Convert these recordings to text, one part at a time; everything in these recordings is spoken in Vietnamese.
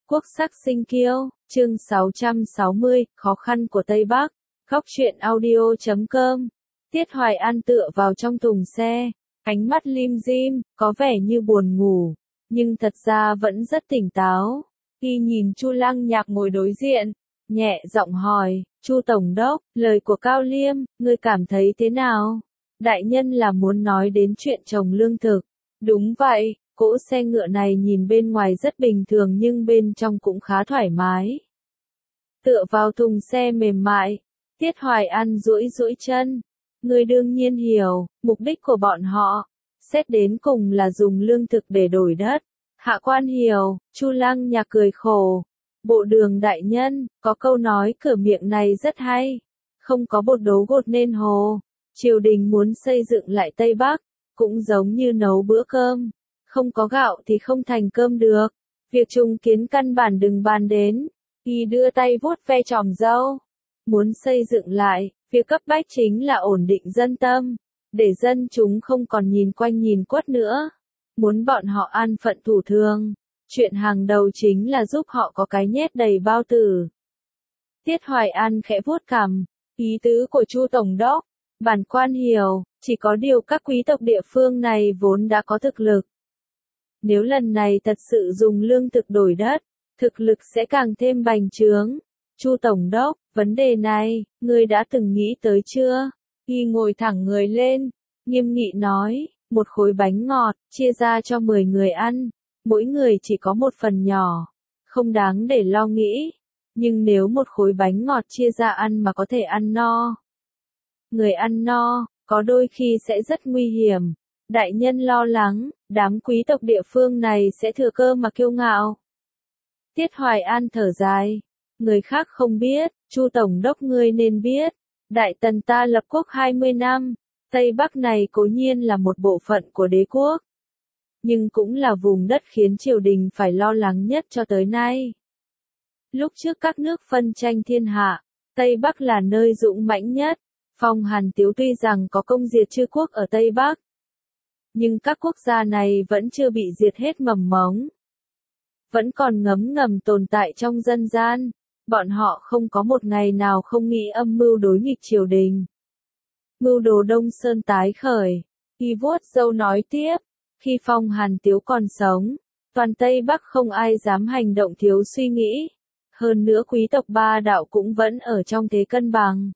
Quốc sắc sinh kiêu, chương 660, khó khăn của Tây Bắc, Góc truyện audio.com. Tiết Hoài An tựa vào trong thùng xe, ánh mắt lim dim, có vẻ như buồn ngủ, nhưng thật ra vẫn rất tỉnh táo. Khi nhìn Chu Lăng Nhạc ngồi đối diện, nhẹ giọng hỏi, Chu Tổng đốc, lời của Cao Liêm, ngươi cảm thấy thế nào? Đại nhân là muốn nói đến chuyện trồng lương thực. Đúng vậy, cỗ xe ngựa này nhìn bên ngoài rất bình thường nhưng bên trong cũng khá thoải mái. Tựa vào thùng xe mềm mại, Tiết Hoài An duỗi duỗi chân. Ngươi đương nhiên hiểu, mục đích của bọn họ, xét đến cùng là dùng lương thực để đổi đất. Hạ quan hiểu, Chu Lăng Nhạc cười khổ. Bộ đường đại nhân, có câu nói cửa miệng này rất hay. Không có bột đấu gột nên hồ. Triều đình muốn xây dựng lại Tây Bắc, cũng giống như nấu bữa cơm. Không có gạo thì không thành cơm được. Việc trùng kiến căn bản đừng bàn đến. Y đưa tay vuốt ve chòm râu. Muốn xây dựng lại, việc cấp bách chính là ổn định dân tâm. Để dân chúng không còn nhìn quanh nhìn quất nữa. Muốn bọn họ an phận thủ thường. Chuyện hàng đầu chính là giúp họ có cái nhét đầy bao tử. Tiết Hoài An khẽ vuốt cằm. Ý tứ của Chu Tổng đốc, bản quan hiểu, chỉ có điều các quý tộc địa phương này vốn đã có thực lực. Nếu lần này thật sự dùng lương thực đổi đất, thực lực sẽ càng thêm bành trướng. Chu Tổng đốc, vấn đề này, ngươi đã từng nghĩ tới chưa? Y ngồi thẳng người lên, nghiêm nghị nói, một khối bánh ngọt, chia ra cho 10 người ăn, mỗi người chỉ có một phần nhỏ, không đáng để lo nghĩ. Nhưng nếu một khối bánh ngọt chia ra ăn mà có thể ăn no, người ăn no, có đôi khi sẽ rất nguy hiểm. Đại nhân lo lắng, đám quý tộc địa phương này sẽ thừa cơ mà kiêu ngạo. Tiết Hoài An thở dài. Người khác không biết, Chu Tổng đốc ngươi nên biết. Đại tần ta lập quốc 20 năm, Tây Bắc này cố nhiên là một bộ phận của đế quốc. Nhưng cũng là vùng đất khiến triều đình phải lo lắng nhất cho tới nay. Lúc trước các nước phân tranh thiên hạ, Tây Bắc là nơi dũng mãnh nhất. Phong Hàn Tiếu tuy rằng có công diệt chư quốc ở Tây Bắc, nhưng các quốc gia này vẫn chưa bị diệt hết mầm mống. Vẫn còn ngấm ngầm tồn tại trong dân gian, bọn họ không có một ngày nào không nghĩ âm mưu đối nghịch triều đình. Mưu đồ Đông Sơn tái khởi, y vuốt râu nói tiếp, khi Phong Hàn Tiếu còn sống, toàn Tây Bắc không ai dám hành động thiếu suy nghĩ. Hơn nữa quý tộc ba đạo cũng vẫn ở trong thế cân bằng,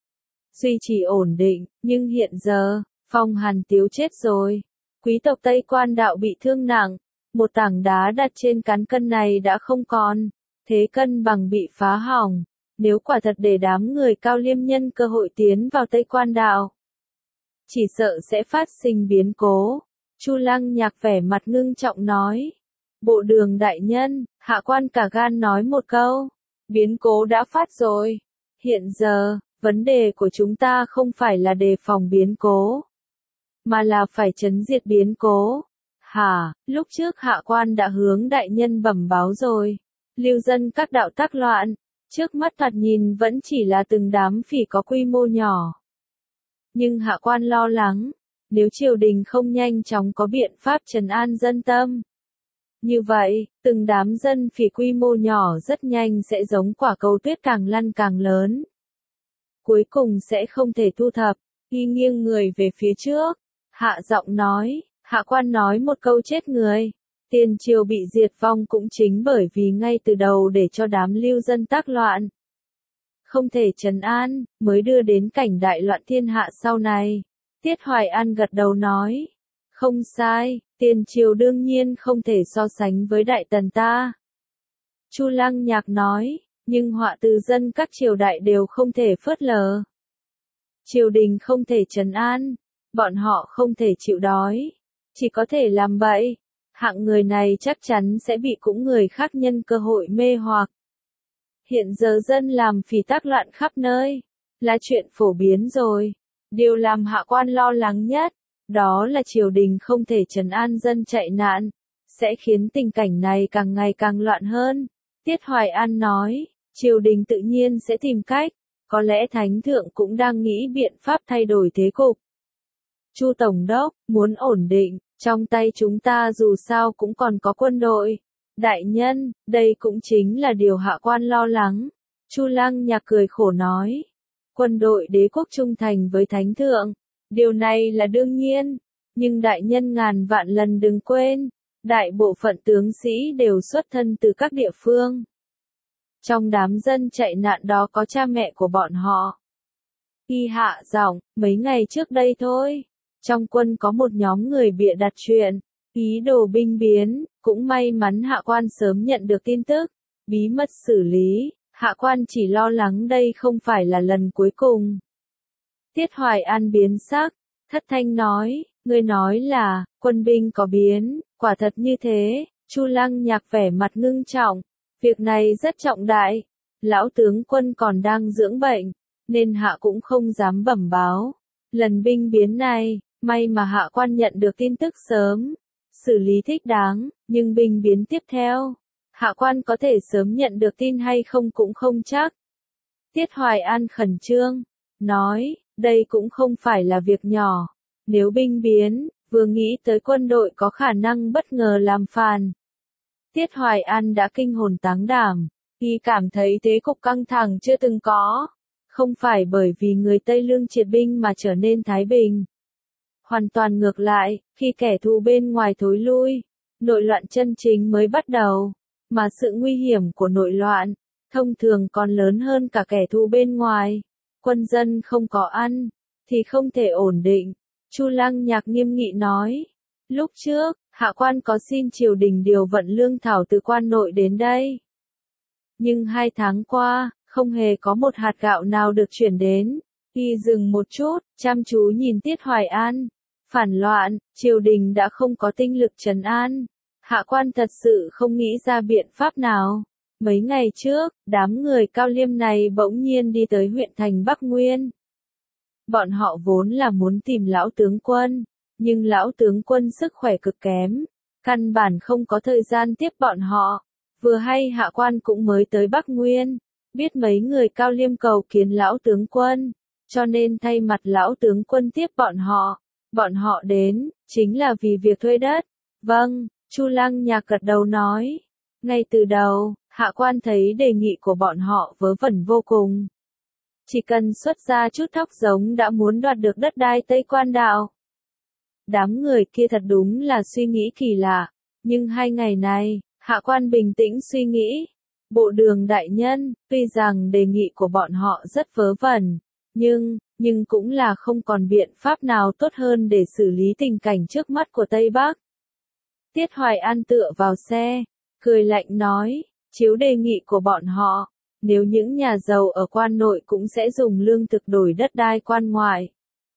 duy trì ổn định, nhưng hiện giờ, Phong Hàn Tiếu chết rồi. Quý tộc Tây Quan đạo bị thương nặng, một tảng đá đặt trên cán cân này đã không còn, thế cân bằng bị phá hỏng. Nếu quả thật để đám người Cao Liêm nhân cơ hội tiến vào Tây Quan đạo, chỉ sợ sẽ phát sinh biến cố. Chu Lăng Nhạc vẻ mặt ngưng trọng nói. Bộ đường đại nhân, hạ quan cả gan nói một câu, biến cố đã phát rồi. Hiện giờ, vấn đề của chúng ta không phải là đề phòng biến cố, mà là phải trấn diệt biến cố. Hả, lúc trước hạ quan đã hướng đại nhân bẩm báo rồi. Lưu dân các đạo tác loạn, trước mắt thoạt nhìn vẫn chỉ là từng đám phỉ có quy mô nhỏ. Nhưng hạ quan lo lắng, nếu triều đình không nhanh chóng có biện pháp trấn an dân tâm, như vậy, từng đám dân phỉ quy mô nhỏ rất nhanh sẽ giống quả cầu tuyết càng lăn càng lớn. Cuối cùng sẽ không thể thu thập. Y nghiêng người về phía trước, hạ giọng nói, hạ quan nói một câu chết người. Tiền triều bị diệt vong cũng chính bởi vì ngay từ đầu để cho đám lưu dân tác loạn, không thể trấn an, mới đưa đến cảnh đại loạn thiên hạ sau này. Tiết Hoài An gật đầu nói, không sai, tiền triều đương nhiên không thể so sánh với đại tần ta. Chu Lăng Nhạc nói, nhưng họa từ dân các triều đại đều không thể phớt lờ. Triều đình không thể trấn an, bọn họ không thể chịu đói, chỉ có thể làm bậy. Hạng người này chắc chắn sẽ bị cũng người khác nhân cơ hội mê hoặc. Hiện giờ dân làm phỉ tác loạn khắp nơi, là chuyện phổ biến rồi. Điều làm hạ quan lo lắng nhất, đó là triều đình không thể trấn an dân chạy nạn, sẽ khiến tình cảnh này càng ngày càng loạn hơn. Tiết Hoài An nói, triều đình tự nhiên sẽ tìm cách, có lẽ thánh thượng cũng đang nghĩ biện pháp thay đổi thế cục. Chu Tổng đốc, muốn ổn định, trong tay chúng ta dù sao cũng còn có quân đội, Đại nhân, đây cũng chính là điều hạ quan lo lắng. Chu Lăng Nhạc cười khổ nói. Quân đội đế quốc trung thành với thánh thượng. Điều này là đương nhiên. Nhưng đại nhân ngàn vạn lần đừng quên. Đại bộ phận tướng sĩ đều xuất thân từ các địa phương. Trong đám dân chạy nạn đó có cha mẹ của bọn họ. Y hạ giọng, mấy ngày trước đây thôi. Trong quân có một nhóm người bịa đặt chuyện. Ý đồ binh biến, cũng may mắn hạ quan sớm nhận được tin tức. Bí mật xử lý, hạ quan chỉ lo lắng đây không phải là lần cuối cùng. Tiết Hoài An biến sắc, thất thanh nói, ngươi nói là, quân binh có biến, quả thật như thế. Chu Lăng Nhạc vẻ mặt ngưng trọng, việc này rất trọng đại. Lão tướng quân còn đang dưỡng bệnh, nên hạ cũng không dám bẩm báo. Lần binh biến này, may mà hạ quan nhận được tin tức sớm. Xử lý thích đáng, nhưng binh biến tiếp theo, hạ quan có thể sớm nhận được tin hay không cũng không chắc. Tiết Hoài An khẩn trương, nói, đây cũng không phải là việc nhỏ. Nếu binh biến, vừa nghĩ tới quân đội có khả năng bất ngờ làm phản. Tiết Hoài An đã kinh hồn táng đảm, y cảm thấy thế cục căng thẳng chưa từng có. Không phải bởi vì người Tây Lương triệt binh mà trở nên thái bình. Hoàn toàn ngược lại, khi kẻ thù bên ngoài thối lui, nội loạn chân chính mới bắt đầu, mà sự nguy hiểm của nội loạn, thông thường còn lớn hơn cả kẻ thù bên ngoài. Quân dân không có ăn, thì không thể ổn định. Chu Lăng Nhạc nghiêm nghị nói, lúc trước, hạ quan có xin triều đình điều vận lương thảo từ quan nội đến đây. Nhưng 2 tháng qua, không hề có một hạt gạo nào được chuyển đến. Y dừng một chút, chăm chú nhìn Tiết Hoài An. Phản loạn, triều đình đã không có tinh lực trấn an. Hạ quan thật sự không nghĩ ra biện pháp nào. Mấy ngày trước, đám người Cao Liêm này bỗng nhiên đi tới huyện thành Bắc Nguyên. Bọn họ vốn là muốn tìm lão tướng quân, nhưng lão tướng quân sức khỏe cực kém, căn bản không có thời gian tiếp bọn họ. Vừa hay hạ quan cũng mới tới Bắc Nguyên, biết mấy người Cao Liêm cầu kiến lão tướng quân, cho nên thay mặt lão tướng quân tiếp bọn họ. Bọn họ đến, chính là vì việc thuê đất. Vâng, Chu Lăng Nhạc gật đầu nói. Ngay từ đầu, hạ quan thấy đề nghị của bọn họ vớ vẩn vô cùng. Chỉ cần xuất ra chút thóc giống đã muốn đoạt được đất đai Tây Quan Đạo. Đám người kia thật đúng là suy nghĩ kỳ lạ. Nhưng 2 ngày này, hạ quan bình tĩnh suy nghĩ. Bộ đường đại nhân, tuy rằng đề nghị của bọn họ rất vớ vẩn, nhưng cũng là không còn biện pháp nào tốt hơn để xử lý tình cảnh trước mắt của Tây Bắc. Tiết Hoài An tựa vào xe, cười lạnh nói, chiếu đề nghị của bọn họ, nếu những nhà giàu ở quan nội cũng sẽ dùng lương thực đổi đất đai quan ngoại.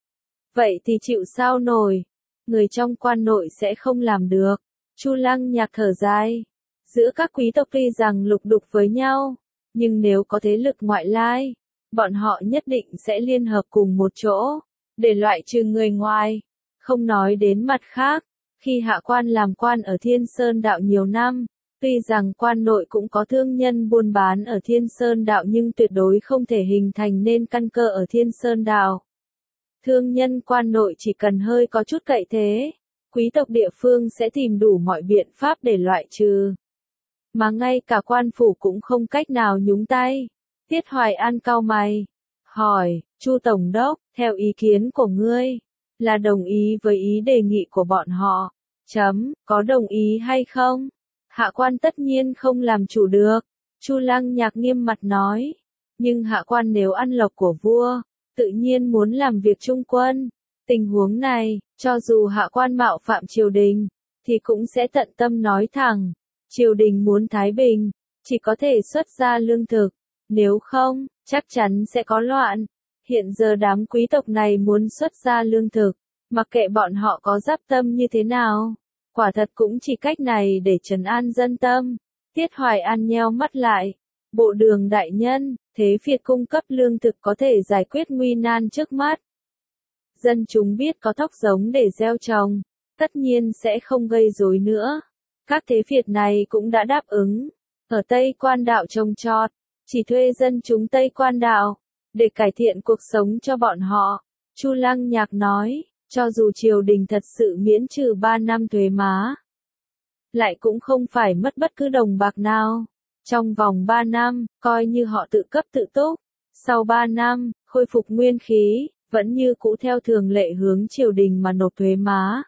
Vậy thì chịu sao nổi, người trong quan nội sẽ không làm được. Chu Lăng Nhạc thở dài, giữa các quý tộc tuy rằng lục đục với nhau, nhưng nếu có thế lực ngoại lai, bọn họ nhất định sẽ liên hợp cùng một chỗ, để loại trừ người ngoài. Không nói đến mặt khác, khi hạ quan làm quan ở Thiên Sơn Đạo nhiều năm, tuy rằng quan nội cũng có thương nhân buôn bán ở Thiên Sơn Đạo nhưng tuyệt đối không thể hình thành nên căn cơ ở Thiên Sơn Đạo. Thương nhân quan nội chỉ cần hơi có chút cậy thế, quý tộc địa phương sẽ tìm đủ mọi biện pháp để loại trừ. Mà ngay cả quan phủ cũng không cách nào nhúng tay. Tiết Hoài An cau mày, hỏi, Chu Tổng đốc, theo ý kiến của ngươi, là đồng ý với ý đề nghị của bọn họ, có đồng ý hay không? Hạ quan tất nhiên không làm chủ được. Chu Lăng Nhạc nghiêm mặt nói, nhưng hạ quan nếu ăn lộc của vua, tự nhiên muốn làm việc trung quân. Tình huống này, cho dù hạ quan mạo phạm triều đình, thì cũng sẽ tận tâm nói thẳng. Triều đình muốn thái bình, chỉ có thể xuất ra lương thực. Nếu không, chắc chắn sẽ có loạn. Hiện giờ đám quý tộc này muốn xuất ra lương thực, mặc kệ bọn họ có giáp tâm như thế nào. Quả thật cũng chỉ cách này để trấn an dân tâm. Tiết Hoài An nheo mắt lại. Bộ đường đại nhân, thế việc cung cấp lương thực có thể giải quyết nguy nan trước mắt. Dân chúng biết có thóc giống để gieo trồng, tất nhiên sẽ không gây rối nữa. Các thế Việt này cũng đã đáp ứng. Ở Tây Quan Đạo trồng trọt, chỉ thuê dân chúng Tây Quan Đạo, để cải thiện cuộc sống cho bọn họ. Chu Lăng Nhạc nói, cho dù triều đình thật sự miễn trừ 3 năm thuế má, lại cũng không phải mất bất cứ đồng bạc nào. Trong vòng 3 năm, coi như họ tự cấp tự túc. Sau 3 năm, khôi phục nguyên khí, vẫn như cũ theo thường lệ hướng triều đình mà nộp thuế má.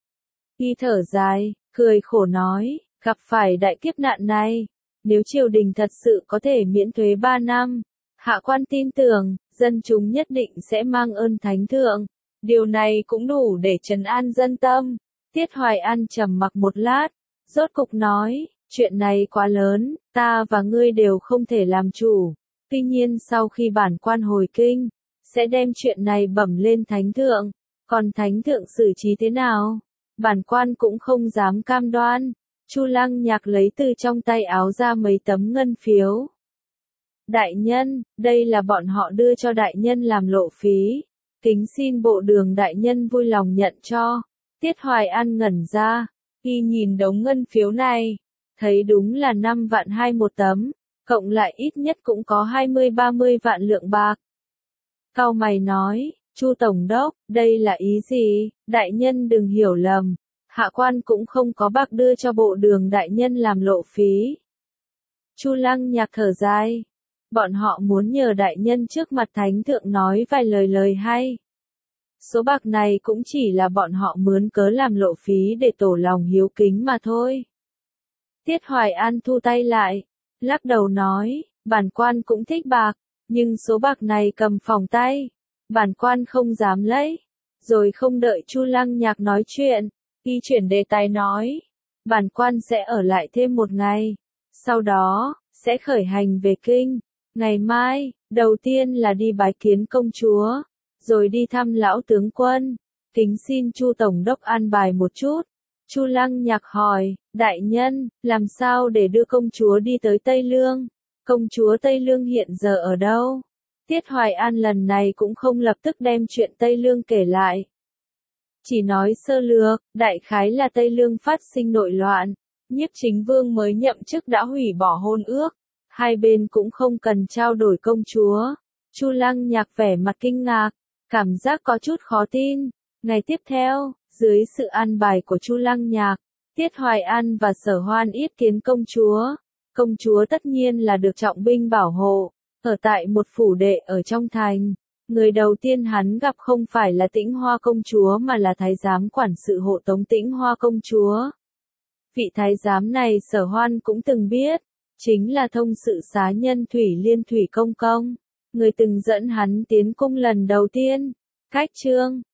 Y thở dài, cười khổ nói, gặp phải đại kiếp nạn này, nếu triều đình thật sự có thể miễn thuế 3 năm, hạ quan tin tưởng, dân chúng nhất định sẽ mang ơn thánh thượng. Điều này cũng đủ để trấn an dân tâm. Tiết Hoài An trầm mặc một lát, rốt cục nói, chuyện này quá lớn, ta và ngươi đều không thể làm chủ. Tuy nhiên sau khi bản quan hồi kinh, sẽ đem chuyện này bẩm lên thánh thượng, còn thánh thượng xử trí thế nào? Bản quan cũng không dám cam đoan. Chu Lăng Nhạc lấy từ trong tay áo ra mấy tấm ngân phiếu. Đại nhân, đây là bọn họ đưa cho đại nhân làm lộ phí. Kính xin bộ đường đại nhân vui lòng nhận cho. Tiết Hoài An ngẩn ra, y nhìn đống ngân phiếu này, thấy đúng là 5 vạn 2 một tấm, cộng lại ít nhất cũng có 20-30 vạn lượng bạc. Cau mày nói, Chu Tổng đốc, đây là ý gì? Đại nhân đừng hiểu lầm, hạ quan cũng không có bạc đưa cho bộ đường đại nhân làm lộ phí. Chu Lăng Nhạc thở dài, bọn họ muốn nhờ đại nhân trước mặt thánh thượng nói vài lời hay. Số bạc này cũng chỉ là bọn họ mướn cớ làm lộ phí để tổ lòng hiếu kính mà thôi. Tiết Hoài An thu tay lại, lắc đầu nói, bản quan cũng thích bạc, nhưng số bạc này cầm phòng tay, bản quan không dám lấy. Rồi không đợi Chu Lăng Nhạc nói chuyện, y chuyển đề tài nói, bản quan sẽ ở lại thêm 1 ngày, sau đó, sẽ khởi hành về kinh. Ngày mai, đầu tiên là đi bái kiến công chúa, rồi đi thăm lão tướng quân. Kính xin Chu Tổng đốc an bài một chút. Chu Lăng Nhạc hỏi, đại nhân, làm sao để đưa công chúa đi tới Tây Lương? Công chúa Tây Lương hiện giờ ở đâu? Tiết Hoài An lần này cũng không lập tức đem chuyện Tây Lương kể lại. Chỉ nói sơ lược, đại khái là Tây Lương phát sinh nội loạn, Nhiếp Chính Vương mới nhậm chức đã hủy bỏ hôn ước, hai bên cũng không cần trao đổi công chúa. Chu Lăng Nhạc vẻ mặt kinh ngạc, cảm giác có chút khó tin. Ngày tiếp theo, dưới sự an bài của Chu Lăng Nhạc, Tiết Hoài An và Sở Hoan yết kiến công chúa. Công chúa tất nhiên là được trọng binh bảo hộ, ở tại một phủ đệ ở trong thành. Người đầu tiên hắn gặp không phải là Tĩnh Hoa công chúa mà là thái giám quản sự hộ tống Tĩnh Hoa công chúa. Vị thái giám này Sở Hoan cũng từng biết, chính là thông sự xá nhân Thủy Liên Thủy Công Công, người từng dẫn hắn tiến cung lần đầu tiên. Cách chương